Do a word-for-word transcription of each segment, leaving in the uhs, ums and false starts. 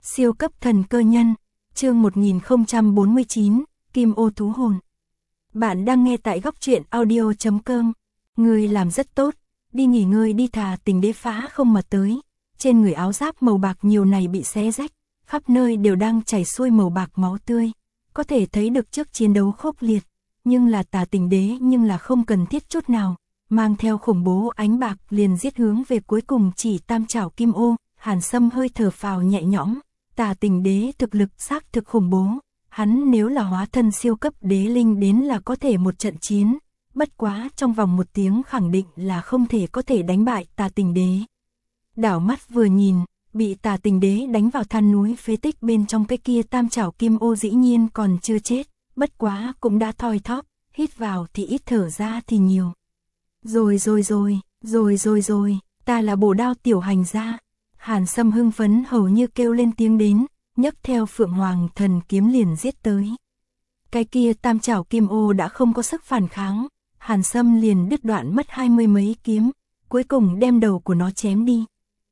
Siêu cấp thần cơ nhân, chương một nghìn không trăm bốn mươi chín, Kim ô thú hồn. Bạn đang nghe tại góc truyện audio chấm com. Người làm rất tốt, đi nghỉ ngơi đi, thà tình đế phá không mà tới. Trên người áo giáp màu bạc nhiều này bị xé rách, khắp nơi đều đang chảy xuôi màu bạc máu tươi. Có thể thấy được trước chiến đấu khốc liệt, nhưng là Tà Tình Đế nhưng là không cần thiết chút nào, mang theo khủng bố ánh bạc liền giết hướng về cuối cùng chỉ tam trảo kim ô. Hàn Sâm hơi thở phào nhẹ nhõm. Tà Tình Đế thực lực xác thực khủng bố, hắn nếu là hóa thân siêu cấp đế linh đến là có thể một trận chiến, bất quá trong vòng một tiếng khẳng định là không thể có thể đánh bại Tà Tình Đế. Đảo mắt vừa nhìn, bị Tà Tình Đế đánh vào than núi phế tích bên trong cái kia tam trảo kim ô dĩ nhiên còn chưa chết, bất quá cũng đã thoi thóp, hít vào thì ít thở ra thì nhiều. Rồi rồi rồi, rồi rồi rồi, ta là Bổ Đao tiểu hành gia. Hàn Sâm hưng phấn hầu như kêu lên tiếng đến, nhấc theo Phượng Hoàng thần kiếm liền giết tới. Cái kia tam trảo kim ô đã không có sức phản kháng, Hàn Sâm liền đứt đoạn mất hai mươi mấy kiếm, cuối cùng đem đầu của nó chém đi.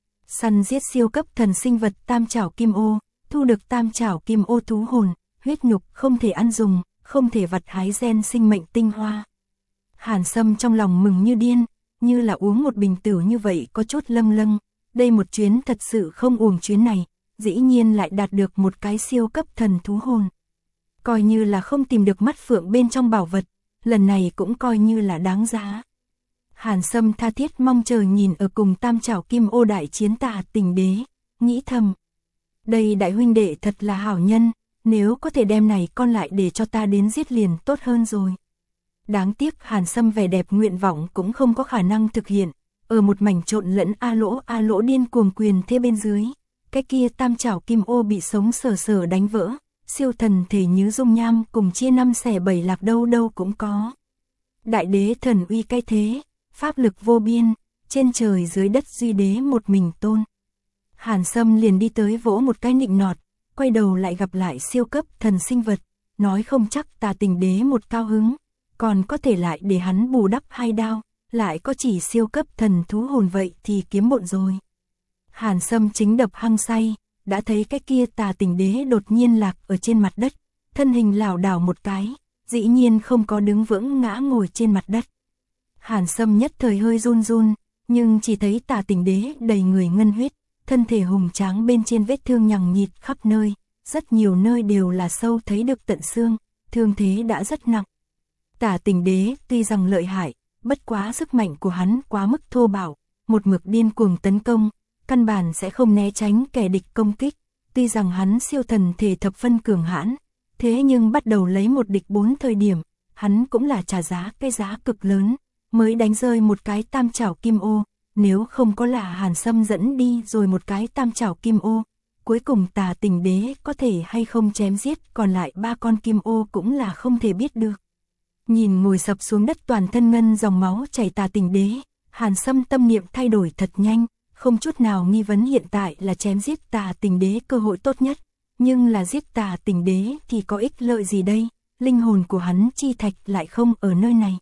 Săn giết siêu cấp thần sinh vật tam trảo kim ô, thu được tam trảo kim ô thú hồn, huyết nhục không thể ăn dùng, không thể vặt hái gen sinh mệnh tinh hoa. Hàn Sâm trong lòng mừng như điên, như là uống một bình tử như vậy có chút lâm lâng. Đây một chuyến thật sự không uổng chuyến này, dĩ nhiên lại đạt được một cái siêu cấp thần thú hồn. Coi như là không tìm được mắt phượng bên trong bảo vật, lần này cũng coi như là đáng giá. Hàn Sâm tha thiết mong chờ nhìn ở cùng tam trảo kim ô đại chiến Tà Tình Đế, nghĩ thầm. Đây đại huynh đệ thật là hảo nhân, nếu có thể đem này con lại để cho ta đến giết liền tốt hơn rồi. Đáng tiếc Hàn Sâm vẻ đẹp nguyện vọng cũng không có khả năng thực hiện. Ở một mảnh trộn lẫn a lỗ a lỗ điên cuồng quyền thế bên dưới, cái kia tam trảo kim ô bị sống sờ sờ đánh vỡ, siêu thần thể như dung nham cùng chia năm xẻ bảy lạc đâu đâu cũng có. Đại đế thần uy cái thế, pháp lực vô biên, trên trời dưới đất duy đế một mình tôn. Hàn Sâm liền đi tới vỗ một cái nịnh nọt, quay đầu lại gặp lại siêu cấp thần sinh vật, nói không chắc Tà Tình Đế một cao hứng, còn có thể lại để hắn bù đắp hai đao. Lại có chỉ siêu cấp thần thú hồn vậy thì kiếm bộn rồi. Hàn Sâm chính đập hăng say, đã thấy cái kia Tà Tình Đế đột nhiên lạc ở trên mặt đất, thân hình lảo đảo một cái, dĩ nhiên không có đứng vững ngã ngồi trên mặt đất. Hàn Sâm nhất thời hơi run run, nhưng chỉ thấy Tà Tình Đế đầy người ngân huyết, thân thể hùng tráng bên trên vết thương nhằng nhịt khắp nơi, rất nhiều nơi đều là sâu thấy được tận xương, thương thế đã rất nặng. Tà Tình Đế tuy rằng lợi hại, bất quá sức mạnh của hắn quá mức thô bạo, một mực điên cuồng tấn công, căn bản sẽ không né tránh kẻ địch công kích. Tuy rằng hắn siêu thần thể thập phân cường hãn, thế nhưng bắt đầu lấy một địch bốn thời điểm, hắn cũng là trả giá cái giá cực lớn, mới đánh rơi một cái tam trảo kim ô. Nếu không có là Hàn Sâm dẫn đi rồi một cái tam trảo kim ô, cuối cùng Tà Tình Đế có thể hay không chém giết còn lại ba con kim ô cũng là không thể biết được. Nhìn ngồi sập xuống đất toàn thân ngân dòng máu chảy Tà Tình Đế, Hàn Sâm tâm niệm thay đổi thật nhanh, không chút nào nghi vấn hiện tại là chém giết Tà Tình Đế cơ hội tốt nhất, nhưng là giết Tà Tình Đế thì có ích lợi gì đây, linh hồn của hắn chi thạch lại không ở nơi này.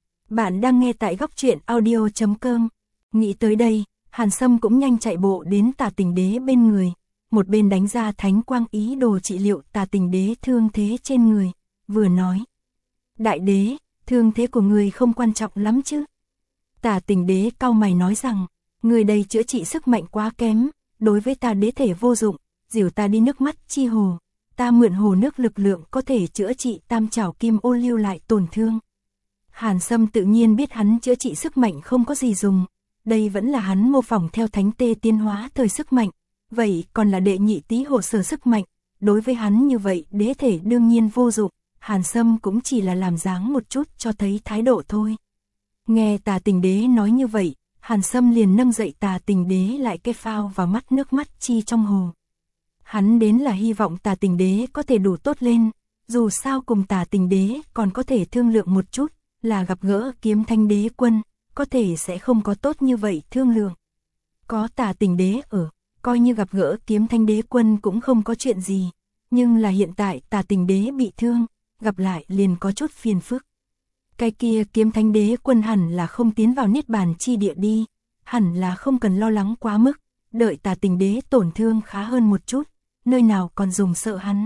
Bạn đang nghe tại góc truyện audio chấm com. Nghĩ tới đây, Hàn Sâm cũng nhanh chạy bộ đến Tà Tình Đế bên người, một bên đánh ra thánh quang ý đồ trị liệu Tà Tình Đế thương thế trên người, vừa nói. Đại đế, thương thế của người không quan trọng lắm chứ? Tà Tình Đế cau mày nói rằng, người đây chữa trị sức mạnh quá kém, đối với ta đế thể vô dụng, dìu ta đi nước mắt chi hồ, ta mượn hồ nước lực lượng có thể chữa trị tam trảo kim ô lưu lại tổn thương. Hàn Sâm tự nhiên biết hắn chữa trị sức mạnh không có gì dùng, đây vẫn là hắn mô phỏng theo thánh tê tiến hóa thời sức mạnh, vậy còn là đệ nhị tý hộ sở sức mạnh, đối với hắn như vậy đế thể đương nhiên vô dụng. Hàn Sâm cũng chỉ là làm dáng một chút cho thấy thái độ thôi. Nghe Tà Tình Đế nói như vậy, Hàn Sâm liền nâng dậy Tà Tình Đế lại cái phao vào mắt nước mắt chi trong hồ. Hắn đến là hy vọng Tà Tình Đế có thể đủ tốt lên, dù sao cùng Tà Tình Đế còn có thể thương lượng một chút, là gặp gỡ Kiếm Thanh Đế quân, có thể sẽ không có tốt như vậy thương lượng. Có Tà Tình Đế ở, coi như gặp gỡ Kiếm Thanh Đế quân cũng không có chuyện gì, nhưng là hiện tại Tà Tình Đế bị thương, gặp lại liền có chút phiền phức. Cái kia Kiếm Thánh Đế quân hẳn là không tiến vào niết bàn chi địa đi, hẳn là không cần lo lắng quá mức, đợi Tà Tình Đế tổn thương khá hơn một chút, nơi nào còn dùng sợ hắn.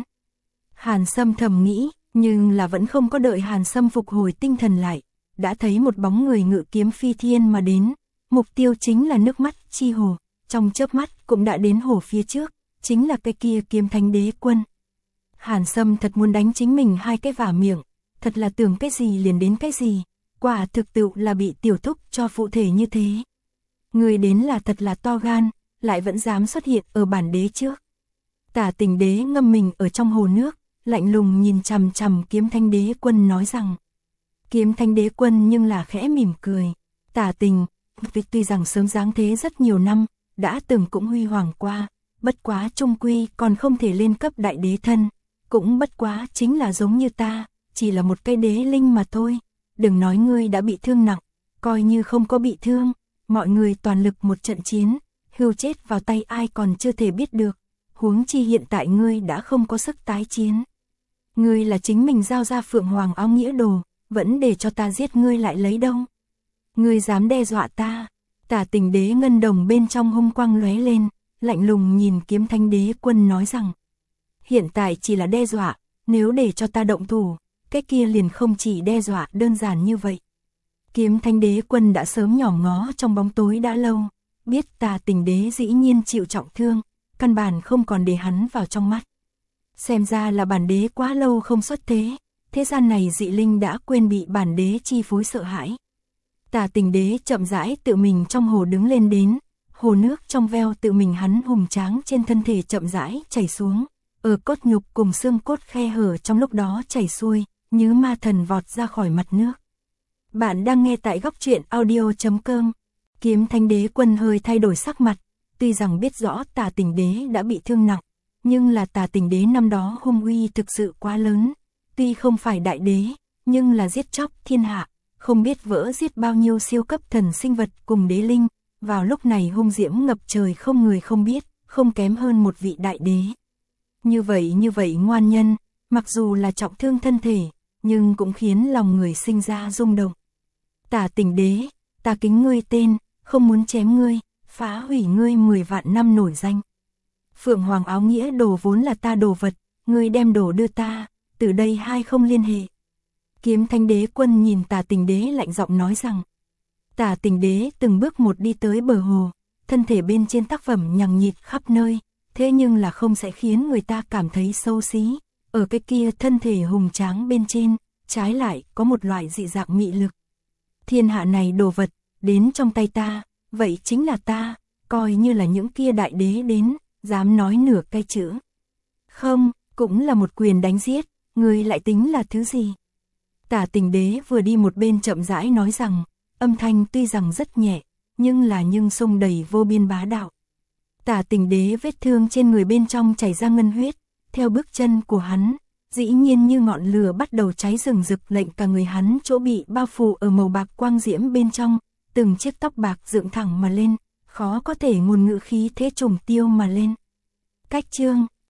Hàn Sâm thầm nghĩ, nhưng là vẫn không có đợi Hàn Sâm phục hồi tinh thần lại, đã thấy một bóng người ngự kiếm phi thiên mà đến, mục tiêu chính là nước mắt chi hồ, trong chớp mắt cũng đã đến hồ phía trước, chính là cái kia Kiếm Thánh Đế Quân. Hàn Sâm thật muốn đánh chính mình hai cái vả miệng, thật là tưởng cái gì liền đến cái gì, quả thực tự là bị tiểu thúc cho phụ thể như thế. Người đến là thật là to gan, lại vẫn dám xuất hiện ở bản đế trước. Tả Tình Đế ngâm mình ở trong hồ nước, lạnh lùng nhìn chằm chằm Kiếm Thánh Đế Quân nói rằng. Kiếm Thánh Đế Quân nhưng là khẽ mỉm cười, Tả Tình, tuy rằng sớm dáng thế rất nhiều năm, đã từng cũng huy hoàng qua, bất quá trung quy còn không thể lên cấp đại đế thân, cũng bất quá chính là giống như ta, chỉ là một cái đế linh mà thôi, đừng nói ngươi đã bị thương nặng, coi như không có bị thương, mọi người toàn lực một trận chiến, hưu chết vào tay ai còn chưa thể biết được, huống chi hiện tại ngươi đã không có sức tái chiến. Ngươi là chính mình giao ra Phượng Hoàng áo nghĩa đồ, vẫn để cho ta giết ngươi lại lấy đâu. Ngươi dám đe dọa ta. Tả Tình Đế ngân đồng bên trong hung quang lóe lên, lạnh lùng nhìn Kiếm Thánh Đế Quân nói rằng. Hiện tại chỉ là đe dọa, nếu để cho ta động thủ, cái kia liền không chỉ đe dọa đơn giản như vậy. Kiếm Thánh Đế Quân đã sớm nhòm ngó trong bóng tối đã lâu, biết Tả Tình Đế dĩ nhiên chịu trọng thương, căn bản không còn để hắn vào trong mắt. Xem ra là bản đế quá lâu không xuất thế, thế gian này dị linh đã quên bị bản đế chi phối sợ hãi. Tả Tình Đế chậm rãi tự mình trong hồ đứng lên đến, hồ nước trong veo tự mình hắn hùng tráng trên thân thể chậm rãi chảy xuống, ở cốt nhục cùng xương cốt khe hở trong lúc đó chảy xuôi, như ma thần vọt ra khỏi mặt nước. Bạn đang nghe tại góc truyện audio chấm com. Kiếm Thánh Đế Quân hơi thay đổi sắc mặt, tuy rằng biết rõ Tả Tình Đế đã bị thương nặng, nhưng là Tả Tình Đế năm đó hung uy thực sự quá lớn, tuy không phải đại đế, nhưng là giết chóc thiên hạ, không biết vỡ giết bao nhiêu siêu cấp thần sinh vật cùng đế linh, vào lúc này hung diễm ngập trời không người không biết, không kém hơn một vị đại đế. Như vậy như vậy ngoan nhân, mặc dù là trọng thương thân thể, nhưng cũng khiến lòng người sinh ra rung động. Tả Tình Đế, ta kính ngươi tên, không muốn chém ngươi, phá hủy ngươi mười vạn năm nổi danh. Phượng Hoàng áo nghĩa đồ vốn là ta đồ vật, ngươi đem đồ đưa ta, từ đây hai không liên hệ. Kiếm Thánh Đế Quân nhìn Tả Tình Đế lạnh giọng nói rằng. Tả Tình Đế từng bước một đi tới bờ hồ, thân thể bên trên tác phẩm nhằng nhịt khắp nơi, thế nhưng là không sẽ khiến người ta cảm thấy xấu xí, ở cái kia thân thể hùng tráng bên trên, trái lại có một loại dị dạng mị lực. Thiên hạ này đồ vật, đến trong tay ta, vậy chính là ta, coi như là những kia đại đế đến, dám nói nửa cái chữ. Không, cũng là một quyền đánh giết, người lại tính là thứ gì? Tả Tình Đế vừa đi một bên chậm rãi nói rằng, âm thanh tuy rằng rất nhẹ, nhưng là nhưng sông đầy vô biên bá đạo. Tả Tình Đế vết thương trên người bên trong chảy ra ngân huyết, theo bước chân của hắn, dĩ nhiên như ngọn lửa bắt đầu cháy rừng rực lệnh cả người hắn chỗ bị bao phủ ở màu bạc quang diễm bên trong, từng chiếc tóc bạc dựng thẳng mà lên, khó có thể ngôn ngữ khí thế trùng tiêu mà lên. Cách chương